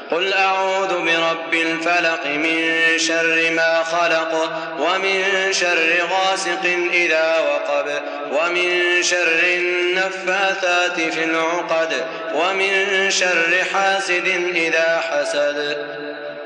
قل أعوذ برب الفلق من شر ما خلق ومن شر غاسق إذا وقب ومن شر النفاثات في العقد ومن شر حاسد إذا حسد.